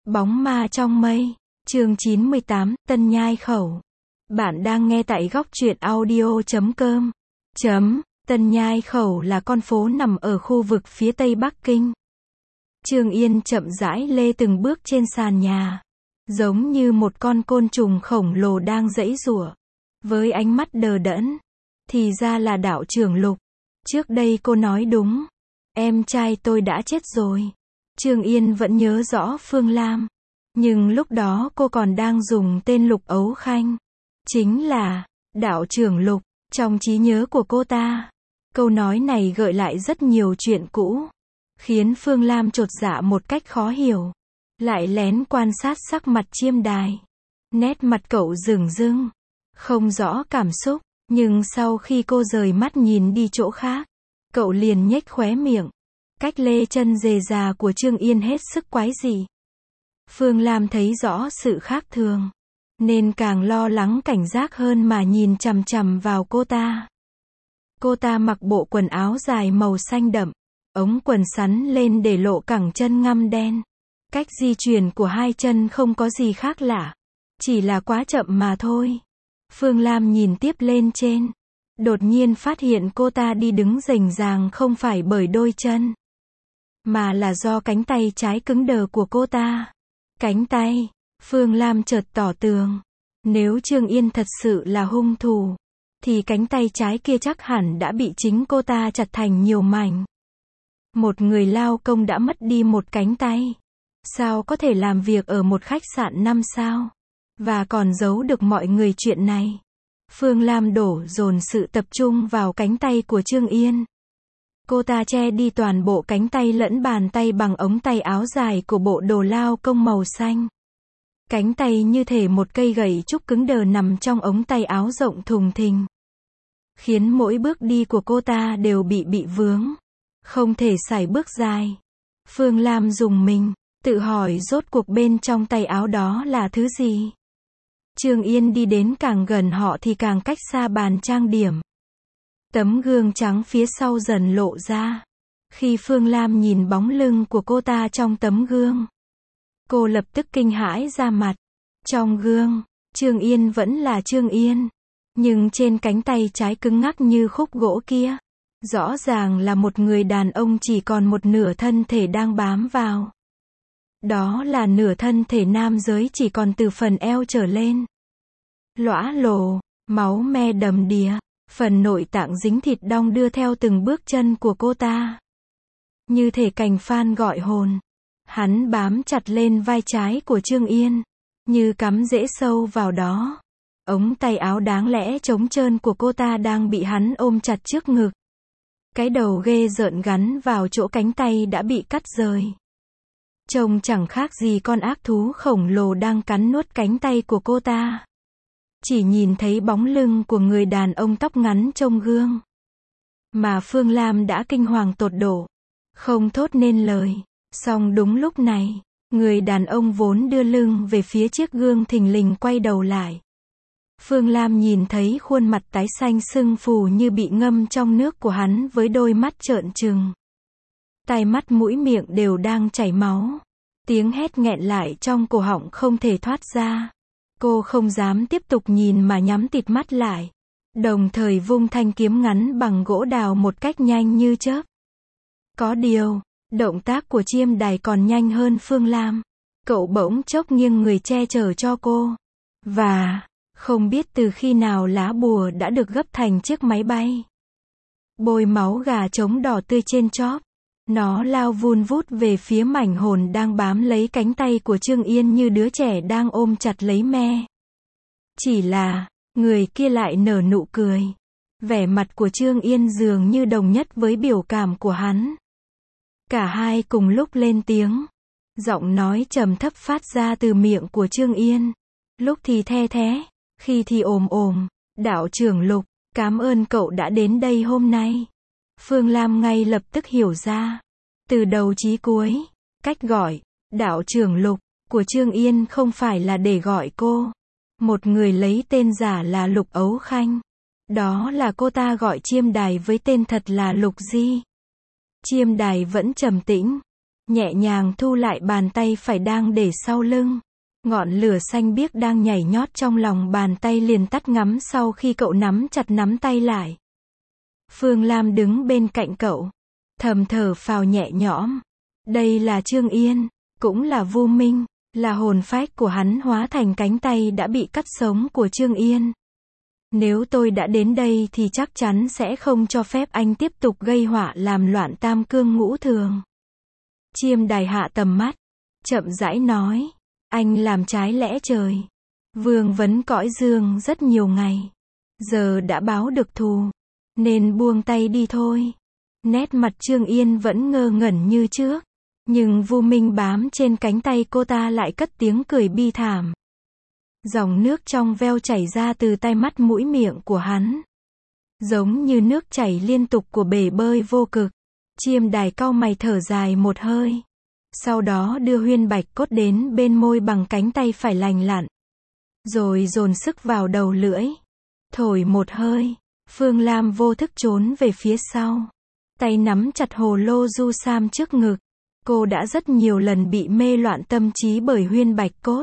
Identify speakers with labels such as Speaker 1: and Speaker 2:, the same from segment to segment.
Speaker 1: Bóng ma trong mây, chương 98, Tân Nhai Khẩu. Bạn đang nghe tại góc truyện audio.com. Tân Nhai Khẩu là con phố nằm ở khu vực phía tây Bắc Kinh. Trương Yên chậm rãi lê từng bước trên sàn nhà, giống như một con côn trùng khổng lồ đang giãy giụa, với ánh mắt đờ đẫn. Thì ra là đạo trưởng Lục. Trước đây cô nói đúng, em trai tôi đã chết rồi. Trương Yên vẫn nhớ rõ Phương Lam, nhưng lúc đó cô còn đang dùng tên Lục Ấu Khanh, chính là đạo trưởng Lục, trong trí nhớ của cô ta. Câu nói này gợi lại rất nhiều chuyện cũ, khiến Phương Lam chột dạ một cách khó hiểu, lại lén quan sát sắc mặt Chiêm Đài. Nét mặt cậu rừng rưng, không rõ cảm xúc, nhưng sau khi cô rời mắt nhìn đi chỗ khác, cậu liền nhếch khóe miệng. Cách lê chân rề rà của Trương Yên hết sức quái dị. Phương Lam thấy rõ sự khác thường, nên càng lo lắng cảnh giác hơn mà nhìn chằm chằm vào cô ta. Cô ta mặc bộ quần áo dài màu xanh đậm, ống quần sắn lên để lộ cẳng chân ngăm đen. Cách di chuyển của hai chân không có gì khác lạ, chỉ là quá chậm mà thôi. Phương Lam nhìn tiếp lên trên, đột nhiên phát hiện cô ta đi đứng rành ràng không phải bởi đôi chân, mà là do cánh tay trái cứng đờ của cô ta. Cánh tay. Phương Lam chợt tỏ tường, nếu Trương Yên thật sự là hung thủ, thì cánh tay trái kia chắc hẳn đã bị chính cô ta chặt thành nhiều mảnh. Một người lao công đã mất đi một cánh tay, sao có thể làm việc ở một khách sạn 5 sao, và còn giấu được mọi người chuyện này. Phương Lam đổ dồn sự tập trung vào cánh tay của Trương Yên. Cô ta che đi toàn bộ cánh tay lẫn bàn tay bằng ống tay áo dài của bộ đồ lao công màu xanh. Cánh tay như thể một cây gậy trúc cứng đờ nằm trong ống tay áo rộng thùng thình, khiến mỗi bước đi của cô ta đều bị vướng, không thể sải bước dài. Phương Lam rùng mình, tự hỏi rốt cuộc bên trong tay áo đó là thứ gì. Trương Yên đi đến càng gần họ thì càng cách xa bàn trang điểm. Tấm gương trắng phía sau dần lộ ra. Khi Phương Lam nhìn bóng lưng của cô ta trong tấm gương, cô lập tức kinh hãi ra mặt. Trong gương, Trương Yên vẫn là Trương Yên, nhưng trên cánh tay trái cứng ngắc như khúc gỗ kia, rõ ràng là một người đàn ông chỉ còn một nửa thân thể đang bám vào. Đó là nửa thân thể nam giới chỉ còn từ phần eo trở lên. Lõa lồ, máu me đầm đìa. Phần nội tạng dính thịt đong đưa theo từng bước chân của cô ta, như thể cành phan gọi hồn. Hắn bám chặt lên vai trái của Trương Yên, như cắm rễ sâu vào đó. Ống tay áo đáng lẽ trống trơn của cô ta đang bị hắn ôm chặt trước ngực. Cái đầu ghê rợn gắn vào chỗ cánh tay đã bị cắt rời. Trông chẳng khác gì con ác thú khổng lồ đang cắn nuốt cánh tay của cô ta. Chỉ nhìn thấy bóng lưng của người đàn ông tóc ngắn trong gương, mà Phương Lam đã kinh hoàng tột độ, không thốt nên lời. Song đúng lúc này, người đàn ông vốn đưa lưng về phía chiếc gương thình lình quay đầu lại. Phương Lam nhìn thấy khuôn mặt tái xanh sưng phù như bị ngâm trong nước của hắn với đôi mắt trợn trừng. Tai mắt mũi miệng đều đang chảy máu. Tiếng hét nghẹn lại trong cổ họng không thể thoát ra. Cô không dám tiếp tục nhìn mà nhắm tịt mắt lại, đồng thời vung thanh kiếm ngắn bằng gỗ đào một cách nhanh như chớp. Có điều, động tác của Chiêm Đài còn nhanh hơn Phương Lam. Cậu bỗng chốc nghiêng người che chở cho cô. Và, không biết từ khi nào lá bùa đã được gấp thành chiếc máy bay. Bôi máu gà trống đỏ tươi trên chóp. Nó lao vun vút về phía mảnh hồn đang bám lấy cánh tay của Trương Yên như đứa trẻ đang ôm chặt lấy me. Chỉ là, người kia lại nở nụ cười. Vẻ mặt của Trương Yên dường như đồng nhất với biểu cảm của hắn. Cả hai cùng lúc lên tiếng. Giọng nói trầm thấp phát ra từ miệng của Trương Yên. Lúc thì the thé, khi thì ồm ồm. Đạo trưởng Lục, cảm ơn cậu đã đến đây hôm nay. Phương Lam ngay lập tức hiểu ra, từ đầu chí cuối, cách gọi, đạo trưởng Lục, của Trương Yên không phải là để gọi cô. Một người lấy tên giả là Lục Ấu Khanh. Đó là cô ta gọi Chiêm Đài với tên thật là Lục Di. Chiêm Đài vẫn trầm tĩnh, nhẹ nhàng thu lại bàn tay phải đang để sau lưng. Ngọn lửa xanh biếc đang nhảy nhót trong lòng bàn tay liền tắt ngắm sau khi cậu nắm chặt nắm tay lại. Phương Lam đứng bên cạnh cậu, thầm thở phào nhẹ nhõm. Đây là Trương Yên, cũng là Vu Minh, là hồn phách của hắn hóa thành cánh tay đã bị cắt sống của Trương Yên. Nếu tôi đã đến đây thì chắc chắn sẽ không cho phép anh tiếp tục gây họa làm loạn tam cương ngũ thường. Chiêm Đài hạ tầm mắt, chậm rãi nói, anh làm trái lẽ trời. Vương vấn cõi dương rất nhiều ngày, giờ đã báo được thù, nên buông tay đi thôi. Nét mặt Trương Yên vẫn ngơ ngẩn như trước, nhưng Vu Minh bám trên cánh tay cô ta lại cất tiếng cười bi thảm. Dòng nước trong veo chảy ra từ tai mắt mũi miệng của hắn, giống như nước chảy liên tục của bể bơi vô cực. Chiêm Đài cau mày thở dài một hơi, sau đó đưa huyên bạch cốt đến bên môi bằng cánh tay phải lành lặn, rồi dồn sức vào đầu lưỡi, thổi một hơi. Phương Lam vô thức trốn về phía sau, tay nắm chặt hồ lô du sam trước ngực. Cô đã rất nhiều lần bị mê loạn tâm trí bởi huyên bạch cốt,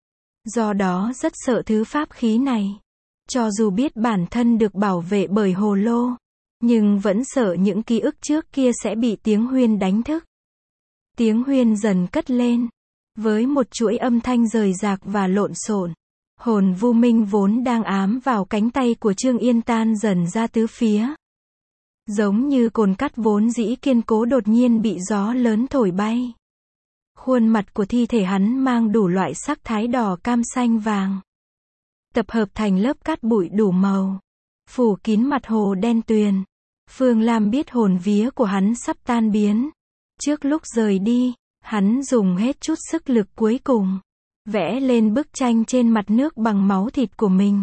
Speaker 1: do đó rất sợ thứ pháp khí này. Cho dù biết bản thân được bảo vệ bởi hồ lô, nhưng vẫn sợ những ký ức trước kia sẽ bị tiếng huyên đánh thức. Tiếng huyên dần cất lên, với một chuỗi âm thanh rời rạc và lộn xộn. Hồn Vu Minh vốn đang ám vào cánh tay của Trương Yên tan dần ra tứ phía. Giống như cồn cắt vốn dĩ kiên cố đột nhiên bị gió lớn thổi bay. Khuôn mặt của thi thể hắn mang đủ loại sắc thái đỏ cam xanh vàng, tập hợp thành lớp cát bụi đủ màu, phủ kín mặt hồ đen tuyền. Phương Lam biết hồn vía của hắn sắp tan biến. Trước lúc rời đi, hắn dùng hết chút sức lực cuối cùng, vẽ lên bức tranh trên mặt nước bằng máu thịt của mình.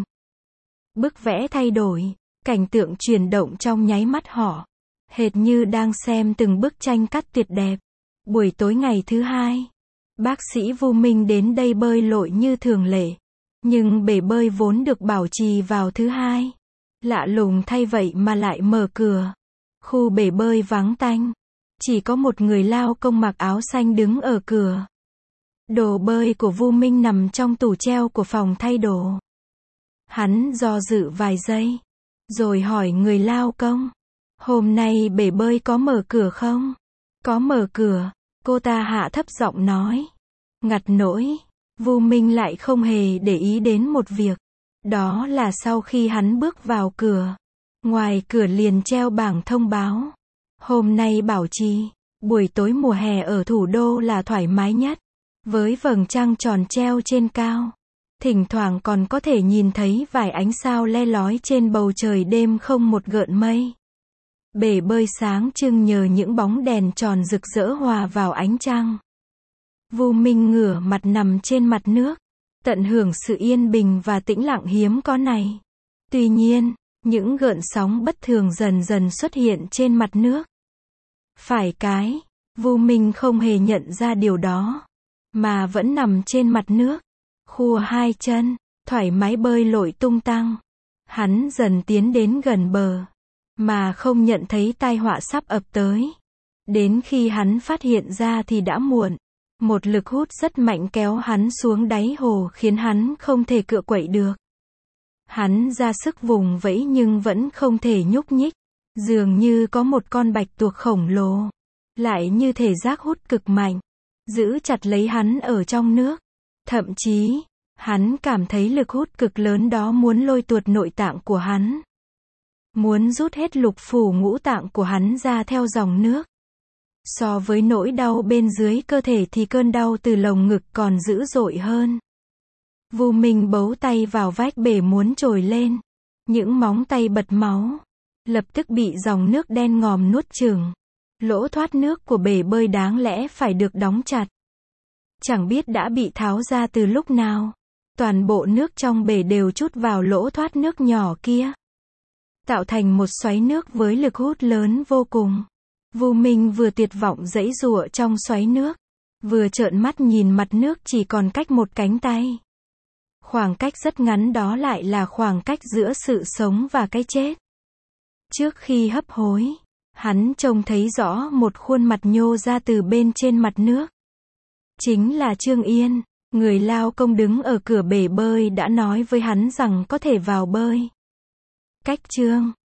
Speaker 1: Bức vẽ thay đổi, cảnh tượng chuyển động trong nháy mắt họ, hệt như đang xem từng bức tranh cắt tuyệt đẹp. Buổi tối ngày thứ hai, bác sĩ Vu Minh đến đây bơi lội như thường lệ, nhưng bể bơi vốn được bảo trì vào thứ hai, lạ lùng thay vậy mà lại mở cửa. Khu bể bơi vắng tanh, chỉ có một người lao công mặc áo xanh đứng ở cửa. Đồ bơi của Vu Minh nằm trong tủ treo của phòng thay đồ. Hắn do dự vài giây, rồi hỏi người lao công, hôm nay bể bơi có mở cửa không? Có mở cửa, cô ta hạ thấp giọng nói. Ngặt nỗi, Vu Minh lại không hề để ý đến một việc. Đó là sau khi hắn bước vào cửa, ngoài cửa liền treo bảng thông báo. Hôm nay bảo trì, buổi tối mùa hè ở thủ đô là thoải mái nhất, với vầng trăng tròn treo trên cao. Thỉnh thoảng còn có thể nhìn thấy vài ánh sao le lói trên bầu trời đêm không một gợn mây. Bể bơi sáng trưng nhờ những bóng đèn tròn rực rỡ hòa vào ánh trăng. Vu Minh ngửa mặt nằm trên mặt nước, tận hưởng sự yên bình và tĩnh lặng hiếm có này. Tuy nhiên, những gợn sóng bất thường dần dần xuất hiện trên mặt nước. Phải cái, Vu Minh không hề nhận ra điều đó, mà vẫn nằm trên mặt nước, khua hai chân, thoải mái bơi lội tung tăng. Hắn dần tiến đến gần bờ, mà không nhận thấy tai họa sắp ập tới. Đến khi hắn phát hiện ra thì đã muộn. Một lực hút rất mạnh kéo hắn xuống đáy hồ khiến hắn không thể cựa quậy được. Hắn ra sức vùng vẫy nhưng vẫn không thể nhúc nhích. Dường như có một con bạch tuộc khổng lồ, lại như thể giác hút cực mạnh, giữ chặt lấy hắn ở trong nước. Thậm chí, hắn cảm thấy lực hút cực lớn đó muốn lôi tuột nội tạng của hắn, muốn rút hết lục phủ ngũ tạng của hắn ra theo dòng nước. So với nỗi đau bên dưới cơ thể thì cơn đau từ lồng ngực còn dữ dội hơn. Vu Minh bấu tay vào vách bể muốn trồi lên. Những móng tay bật máu, lập tức bị dòng nước đen ngòm nuốt chửng. Lỗ thoát nước của bể bơi đáng lẽ phải được đóng chặt, chẳng biết đã bị tháo ra từ lúc nào. Toàn bộ nước trong bể đều trút vào lỗ thoát nước nhỏ kia, tạo thành một xoáy nước với lực hút lớn vô cùng. Vu Minh vừa tuyệt vọng giãy giụa trong xoáy nước, vừa trợn mắt nhìn mặt nước chỉ còn cách một cánh tay. Khoảng cách rất ngắn đó lại là khoảng cách giữa sự sống và cái chết. Trước khi hấp hối, Hắn trông thấy rõ một khuôn mặt nhô ra từ bên trên mặt nước. Chính là Trương Yên. Người lao công đứng ở cửa bể bơi đã nói với hắn rằng có thể vào bơi. Cách Trương